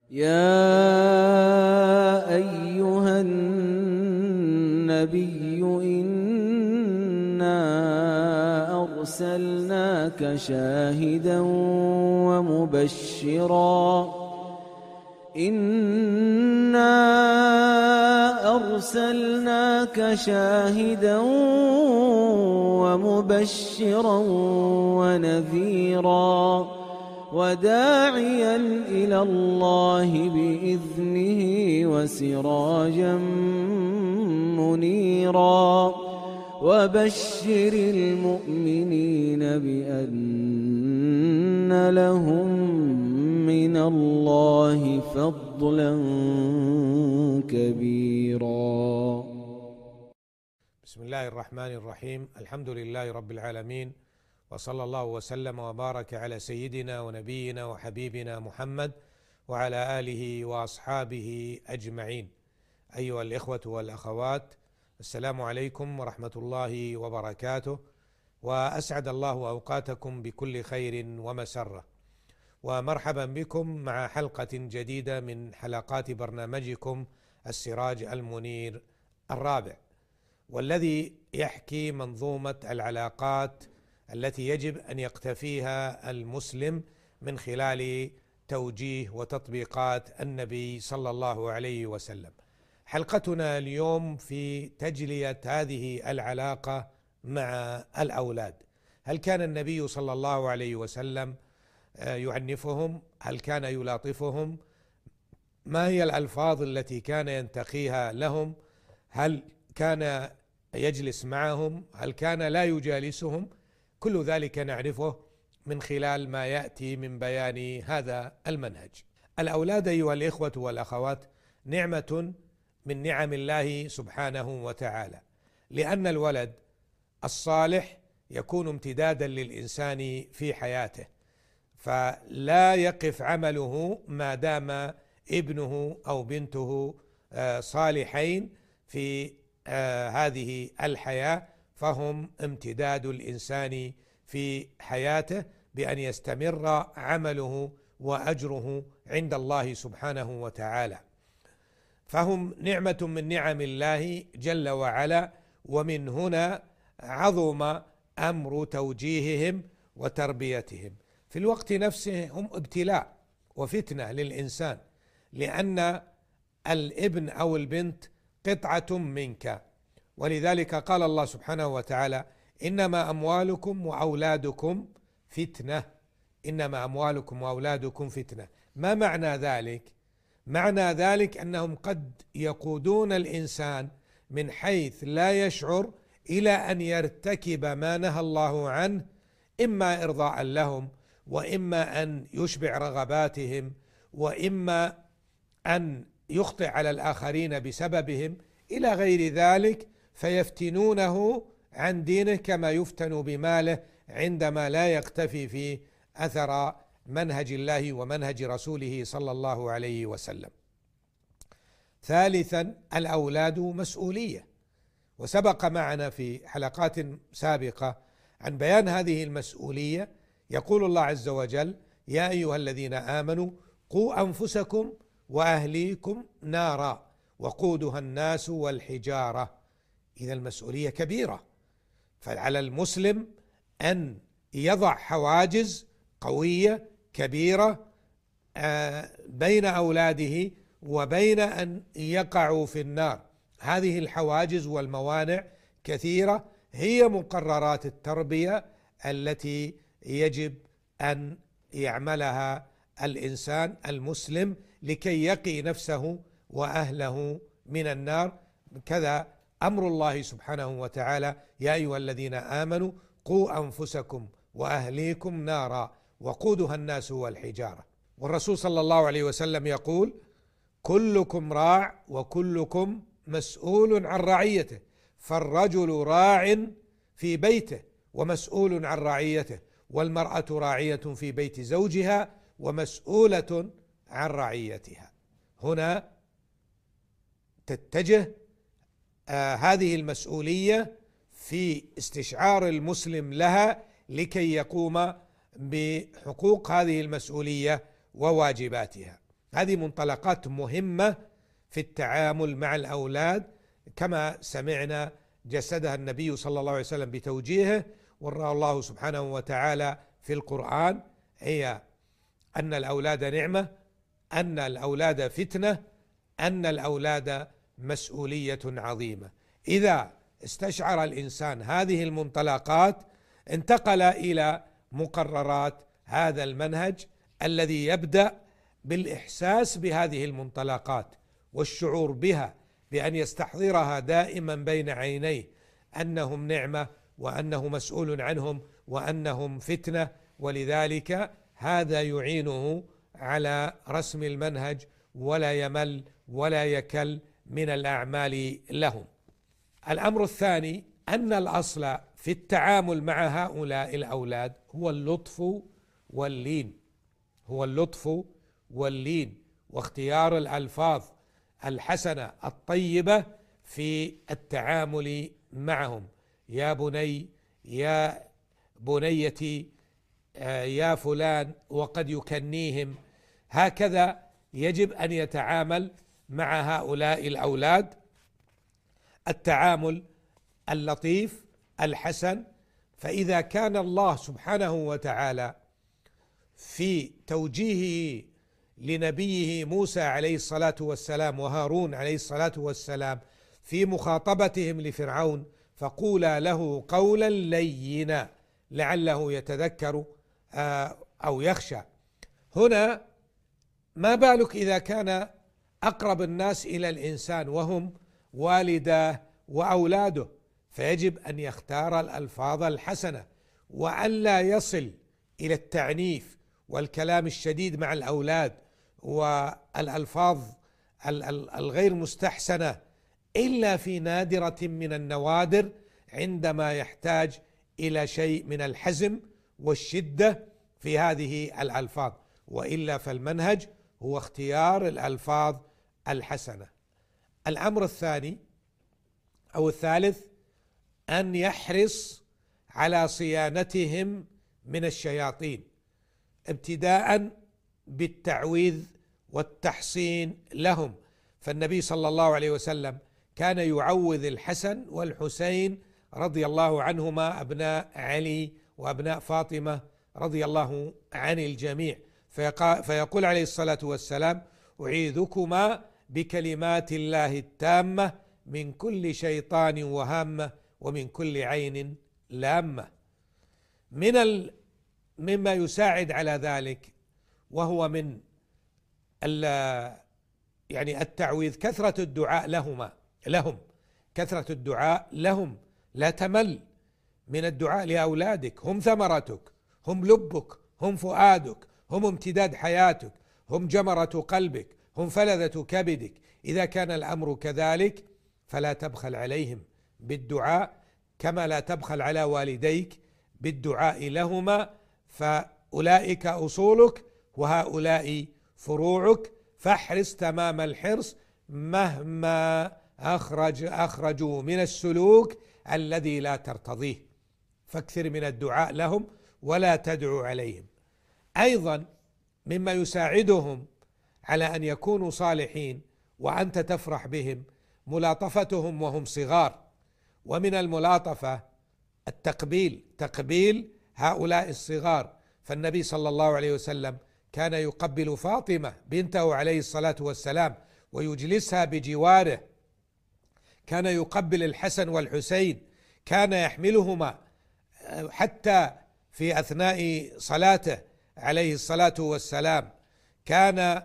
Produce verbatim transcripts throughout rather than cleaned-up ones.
يا أيها النبي إنا أرسلناك شاهدا ومبشرا إنا أرسلناك شاهدا ومبشرا ونذيرا وداعيا إلى الله بإذنه وسراجا منيرا وبشر المؤمنين بأن لهم من الله فضلا كبيرا. بسم الله الرحمن الرحيم. الحمد لله رب العالمين، وصلى الله وسلم وبارك على سيدنا ونبينا وحبيبنا محمد وعلى آله وأصحابه أجمعين. أيها الإخوة والأخوات، السلام عليكم ورحمة الله وبركاته، وأسعد الله أوقاتكم بكل خير ومسرة، ومرحبا بكم مع حلقة جديدة من حلقات برنامجكم السراج المنير الرابع، والذي يحكي منظومة العلاقات التي يجب أن يقتفيها المسلم من خلال توجيه وتطبيقات النبي صلى الله عليه وسلم. حلقتنا اليوم في تجلية هذه العلاقة مع الأولاد. هل كان النبي صلى الله عليه وسلم يعنفهم؟ هل كان يلاطفهم؟ ما هي الألفاظ التي كان ينتقيها لهم؟ هل كان يجلس معهم؟ هل كان لا يجالسهم؟ كل ذلك نعرفه من خلال ما يأتي من بيان هذا المنهج. الأولاد أيها الإخوة والأخوات نعمة من نعم الله سبحانه وتعالى، لأن الولد الصالح يكون امتدادا للإنسان في حياته، فلا يقف عمله ما دام ابنه أو بنته صالحين في هذه الحياة، فهم امتداد الإنسان في حياته بأن يستمر عمله وأجره عند الله سبحانه وتعالى. فهم نعمة من نعم الله جل وعلا، ومن هنا عظم أمر توجيههم وتربيتهم. في الوقت نفسه هم ابتلاء وفتنة للإنسان، لأن الابن أو البنت قطعة منك، ولذلك قال الله سبحانه وتعالى: إنما أموالكم وأولادكم فتنة. إنما أموالكم وأولادكم فتنة. ما معنى ذلك؟ معنى ذلك أنهم قد يقودون الإنسان من حيث لا يشعر إلى أن يرتكب ما نهى الله عنه، إما إرضاء لهم، وإما أن يشبع رغباتهم، وإما أن يخطئ على الآخرين بسببهم، إلى غير ذلك، فيفتنونه عن دينه كما يفتن بماله عندما لا يقتفي في أثر منهج الله ومنهج رسوله صلى الله عليه وسلم. ثالثا، الأولاد مسؤولية، وسبق معنا في حلقات سابقة عن بيان هذه المسؤولية. يقول الله عز وجل: يا أيها الذين آمنوا قوا أنفسكم وأهليكم نارا وقودها الناس والحجارة. إذا المسؤولية كبيرة، فعلى المسلم أن يضع حواجز قوية كبيرة بين أولاده وبين أن يقعوا في النار. هذه الحواجز والموانع كثيرة، هي مقررات التربية التي يجب أن يعملها الإنسان المسلم لكي يقي نفسه وأهله من النار. كذا أمر الله سبحانه وتعالى: يا أيها الذين آمنوا قوا أنفسكم وأهليكم نارا وقودها الناس والحجارة. والرسول صلى الله عليه وسلم يقول: كلكم راع وكلكم مسؤول عن رعيته، فالرجل راع في بيته ومسؤول عن رعيته، والمرأة راعية في بيت زوجها ومسؤولة عن رعيتها. هنا تتجه آه هذه المسؤولية في استشعار المسلم لها لكي يقوم بحقوق هذه المسؤولية وواجباتها. هذه منطلقات مهمة في التعامل مع الأولاد، كما سمعنا جسدها النبي صلى الله عليه وسلم بتوجيهه، ورأى الله سبحانه وتعالى في القرآن، هي أن الأولاد نعمة، أن الأولاد فتنة، أن الأولاد مسؤولية عظيمة. إذا استشعر الإنسان هذه المنطلقات انتقل إلى مقررات هذا المنهج الذي يبدأ بالإحساس بهذه المنطلقات والشعور بها، بأن يستحضرها دائما بين عينيه أنهم نعمة، وأنه مسؤول عنهم، وأنهم فتنة. ولذلك هذا يعينه على رسم المنهج، ولا يمل ولا يكل من الأعمال لهم. الأمر الثاني أن الأصل في التعامل مع هؤلاء الأولاد هو اللطف واللين، هو اللطف واللين واختيار الألفاظ الحسنة الطيبة في التعامل معهم. يا بني، يا بنيتي، يا فلان، وقد يكنيهم. هكذا يجب أن يتعامل مع هؤلاء الأولاد التعامل اللطيف الحسن. فإذا كان الله سبحانه وتعالى في توجيهه لنبيه موسى عليه الصلاة والسلام وهارون عليه الصلاة والسلام في مخاطبتهم لفرعون، فقولا له قولا لينا لعله يتذكر أو يخشى. هنا ما بالك إذا كان أقرب الناس إلى الإنسان وهم والداه وأولاده، فيجب أن يختار الألفاظ الحسنة، وألا يصل إلى التعنيف والكلام الشديد مع الأولاد والألفاظ الغير مستحسنة إلا في نادرة من النوادر، عندما يحتاج إلى شيء من الحزم والشدة في هذه الألفاظ، وإلا فالمنهج هو اختيار الألفاظ الحسنة. الأمر الثاني أو الثالث أن يحرص على صيانتهم من الشياطين، ابتداء بالتعويذ والتحصين لهم. فالنبي صلى الله عليه وسلم كان يعوذ الحسن والحسين رضي الله عنهما، أبناء علي وأبناء فاطمة رضي الله عن الجميع، فيقول عليه الصلاة والسلام: أعيذكما بكلمات الله التامة من كل شيطان وهامة ومن كل عين لامة. من ال... مما يساعد على ذلك، وهو من ال... يعني التعويذ، كثرة الدعاء لهما لهم كثرة الدعاء لهم. لا تمل من الدعاء لأولادك، هم ثمرتك، هم لبك، هم فؤادك، هم امتداد حياتك، هم جمرة قلبك، هم فلذة كبدك. إذا كان الأمر كذلك فلا تبخل عليهم بالدعاء، كما لا تبخل على والديك بالدعاء لهما، فأولئك أصولك وهؤلاء فروعك، فاحرص تمام الحرص مهما أخرج أخرجوا من السلوك الذي لا ترتضيه، فاكثر من الدعاء لهم ولا تدعو عليهم. أيضا مما يساعدهم على أن يكونوا صالحين وأنت تفرح بهم ملاطفتهم وهم صغار. ومن الملاطفة التقبيل، تقبيل هؤلاء الصغار. فالنبي صلى الله عليه وسلم كان يقبل فاطمة بنته عليه الصلاة والسلام ويجلسها بجواره، كان يقبل الحسن والحسين، كان يحملهما حتى في أثناء صلاته عليه الصلاة والسلام. كان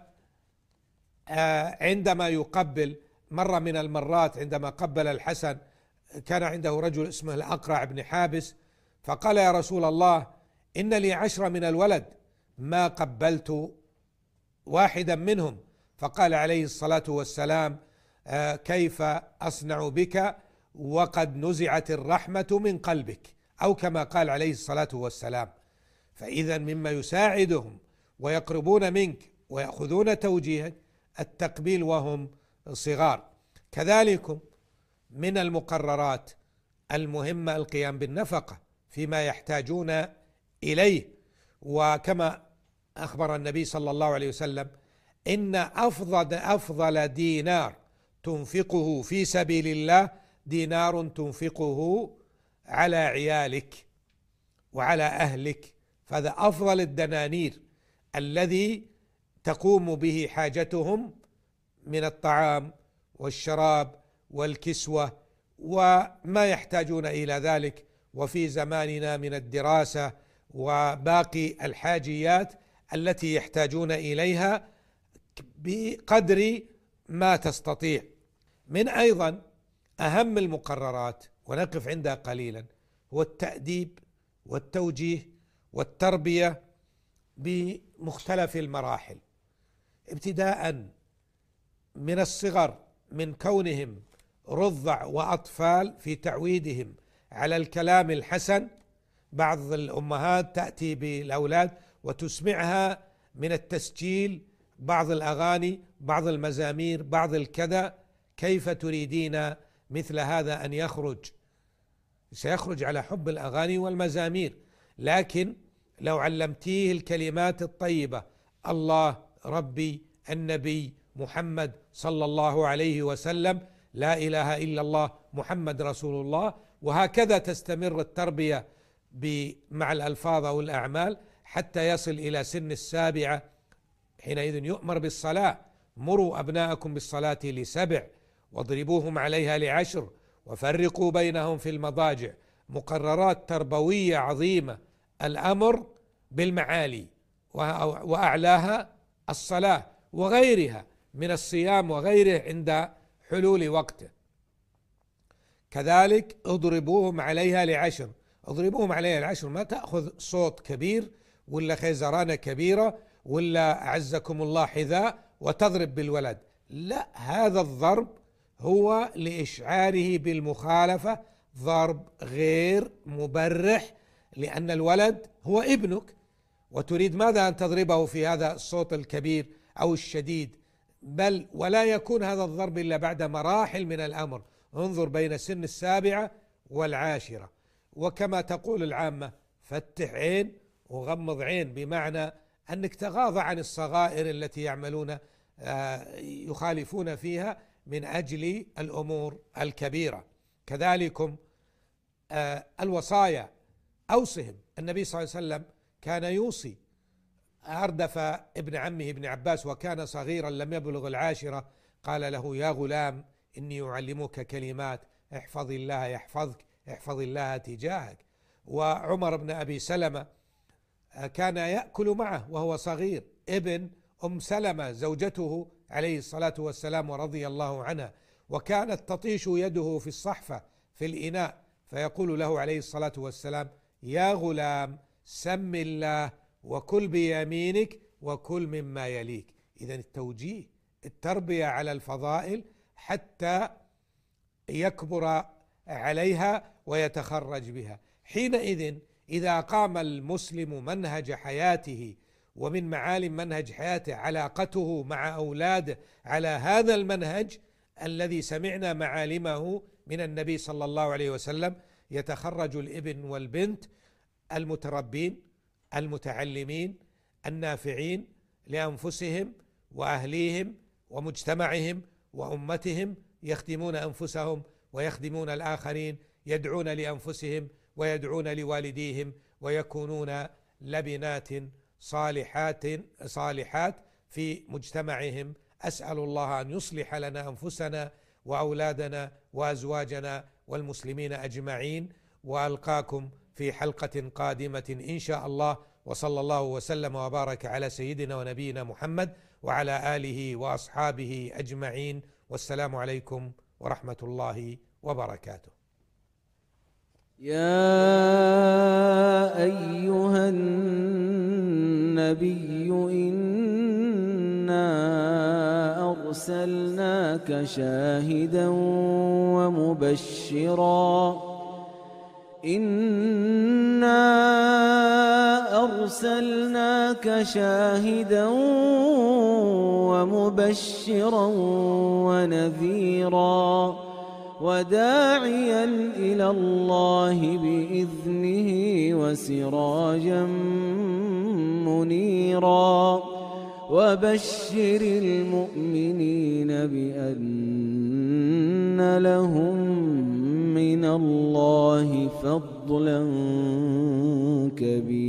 عندما يقبل، مرة من المرات عندما قبل الحسن كان عنده رجل اسمه الأقرع بن حابس، فقال: يا رسول الله، إن لي عشرة من الولد ما قبلت واحدا منهم. فقال عليه الصلاة والسلام: كيف أصنع بك وقد نزعت الرحمة من قلبك، أو كما قال عليه الصلاة والسلام. فإذا مما يساعدهم ويقربون منك ويأخذون توجيهك التقبيل وهم صغار. كذلك من المقررات المهمة القيام بالنفقة فيما يحتاجون إليه، وكما أخبر النبي صلى الله عليه وسلم إن أفضل أفضل دينار تنفقه في سبيل الله دينار تنفقه على عيالك وعلى أهلك، فهذا أفضل الدنانير الذي تقوم به حاجتهم من الطعام والشراب والكسوة وما يحتاجون إلى ذلك، وفي زماننا من الدراسة وباقي الحاجيات التي يحتاجون إليها بقدر ما تستطيع. من أيضا أهم المقررات ونقف عندها قليلا هو التأديب والتوجيه والتربية بمختلف المراحل، ابتداء من الصغر، من كونهم رضع وأطفال، في تعويدهم على الكلام الحسن. بعض الأمهات تأتي بالأولاد وتسمعها من التسجيل بعض الأغاني، بعض المزامير، بعض الكذا. كيف تريدين مثل هذا أن يخرج؟ سيخرج على حب الأغاني والمزامير، لكن لو علمتيه الكلمات الطيبة: الله، ربي، النبي، محمد صلى الله عليه وسلم، لا إله إلا الله، محمد رسول الله، وهكذا تستمر التربية مع الألفاظ أو الأعمال حتى يصل إلى سن السابعة. حينئذ يؤمر بالصلاة: مروا أبناءكم بالصلاة لسبع واضربوهم عليها لعشر وفرقوا بينهم في المضاجع. مقررات تربوية عظيمة، الأمر بالمعالي وأعلاها الصلاة وغيرها من الصيام وغيره عند حلول وقته. كذلك اضربوهم عليها لعشر. اضربوهم عليها لعشر ما تأخذ صوت كبير ولا خيزرانة كبيرة ولا أعزكم الله حذاء وتضرب بالولد، لا، هذا الضرب هو لإشعاره بالمخالفة، ضرب غير مبرح، لأن الولد هو ابنك، وتريد ماذا؟ أن تضربه في هذا الصوت الكبير أو الشديد، بل ولا يكون هذا الضرب إلا بعد مراحل من الأمر. انظر بين سن السابعة والعاشرة، وكما تقول العامة: فتح عين وغمض عين، بمعنى أنك تغاضى عن الصغائر التي يعملون يخالفون فيها من أجل الأمور الكبيرة. كذلكم الوصايا، أوصهم. النبي صلى الله عليه وسلم كان يوصي. أردف ابن عمه ابن عباس وكان صغيرا لم يبلغ العاشرة، قال له: يا غلام إني أعلمك كلمات، احفظ الله يحفظك، احفظ الله تجاهك. وعمر بن أبي سلمة كان يأكل معه وهو صغير، ابن أم سلمة زوجته عليه الصلاة والسلام ورضي الله عنها، وكانت تطيش يده في الصحفة في الإناء، فيقول له عليه الصلاة والسلام: يا غلام سم الله وكل بيمينك وكل مما يليك. إذن التوجيه، التربية على الفضائل حتى يكبر عليها ويتخرج بها. حينئذ إذا قام المسلم منهج حياته، ومن معالم منهج حياته علاقته مع أولاده على هذا المنهج الذي سمعنا معالمه من النبي صلى الله عليه وسلم، يتخرج الابن والبنت المتربين المتعلمين النافعين لأنفسهم وأهليهم ومجتمعهم وأمتهم، يخدمون أنفسهم ويخدمون الآخرين، يدعون لأنفسهم ويدعون لوالديهم، ويكونون لبنات صالحات صالحات في مجتمعهم. أسأل الله أن يصلح لنا أنفسنا وأولادنا وأزواجنا والمسلمين أجمعين، وألقاكم في حلقة قادمة إن شاء الله، وصلى الله وسلم وبارك على سيدنا ونبينا محمد وعلى آله وأصحابه أجمعين، والسلام عليكم ورحمة الله وبركاته. يا أيها النبي إنا أرسلناك شاهدا ومبشرا إنا أرسلناك شاهدا ومبشرا ونذيرا وداعيا إلى الله بإذنه وسراجا منيرا وبشر المؤمنين بأن لهم من الله فضلا كبيرا.